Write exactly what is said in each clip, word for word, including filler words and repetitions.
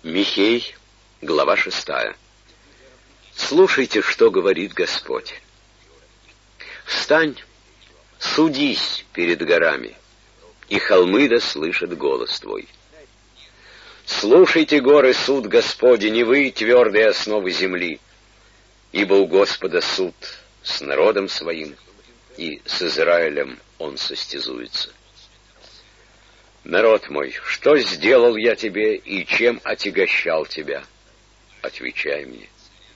Михей, глава шестая. Слушайте, что говорит Господь. Встань, судись перед горами, и холмы да слышат голос твой. Слушайте, горы, суд Господень, и вы, твердые основы земли, ибо у Господа суд с народом своим, и с Израилем он состязуется. Народ мой, что сделал я тебе и чем отягощал тебя? Отвечай мне.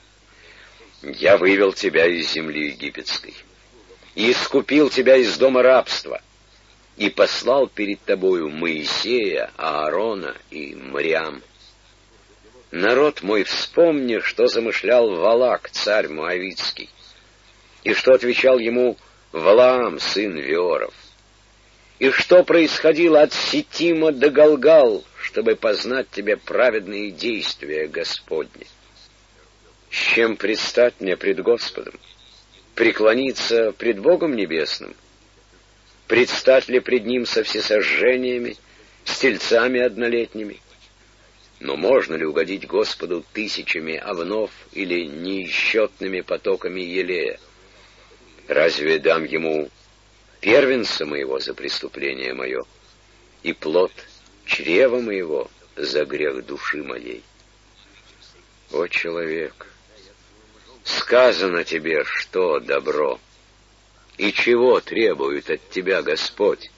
Я вывел тебя из земли египетской, и искупил тебя из дома рабства, и послал перед тобою Моисея, Аарона и Мириам. Народ мой, вспомни, что замышлял Валак, царь Моавитский, и что отвечал ему Валаам, сын Веоров, и что происходило от Ситима до Галгал, чтобы познать тебе праведные действия Господни. С чем предстать мне пред Господом? Преклониться пред Богом Небесным? Предстать ли пред Ним со всесожжениями, с тельцами однолетними? Но можно ли угодить Господу тысячами овнов или неисчетными потоками елея? Разве дам Ему первенца моего за преступление мое, и плод чрева моего за грех души моей? О, человек, сказано тебе, что добро, и чего требует от тебя Господь?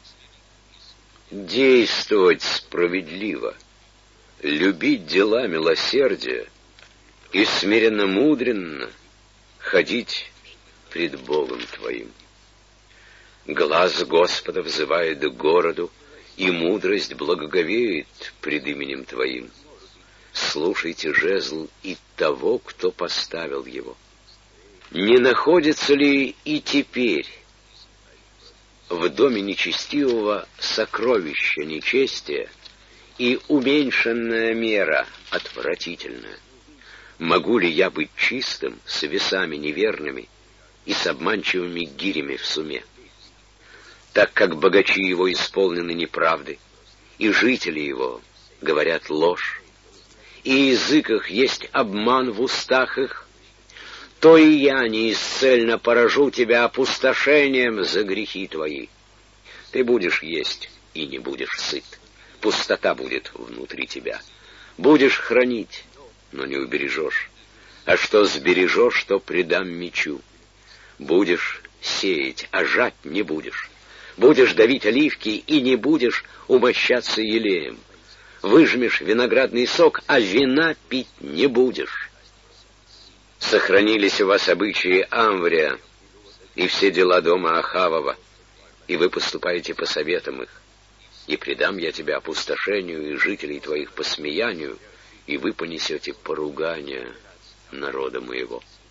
Действовать справедливо, любить дела милосердия и смиренно-мудренно ходить пред Богом твоим. Глаз Господа взывает к городу, и мудрость благоговеет пред именем твоим. Слушайте жезл и того, кто поставил его. Не находится ли и теперь в доме нечестивого сокровища нечестия и уменьшенная мера отвратительная? Могу ли я быть чистым с весами неверными и с обманчивыми гирями в суме? Так как богачи его исполнены неправды, и жители его говорят ложь, и язык их есть обман в устах их, то и я неисцельно поражу тебя опустошением за грехи твои. Ты будешь есть и не будешь сыт, пустота будет внутри тебя. Будешь хранить, но не убережешь, а что сбережешь, то предам мечу. Будешь сеять, а жать не будешь. Будешь давить оливки и не будешь умощаться елеем. Выжмешь виноградный сок, а вина пить не будешь. Сохранились у вас обычаи Амврия и все дела дома Ахавова, и вы поступаете по советам их. И предам я тебя опустошению и жителей твоих посмеянию, и вы понесете поругание народа моего.